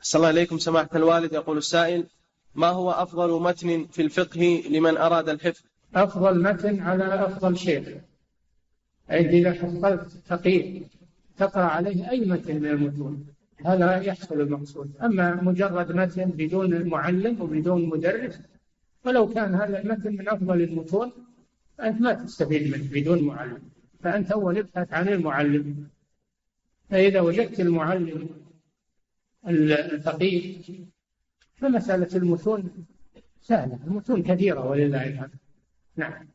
صلى الله عليكم سماحة الوالد. يقول السائل: ما هو أفضل متن في الفقه لمن أراد الحفظ؟ أفضل متن على أفضل شيخ، أي إذا حصلت فقيه تقرأ عليه أي متن من المتون، هذا يحصل المقصود. أما مجرد متن بدون معلم وبدون مدرس، ولو كان هذا المتن من أفضل المتون، أنت ما تستفيد منه بدون معلم، فأنت أول ابحث عن المعلم. فإذا وجدت المعلم الفقيه فمسألة المتون سهلة، المتون كثيرة ولله الحمد. نعم.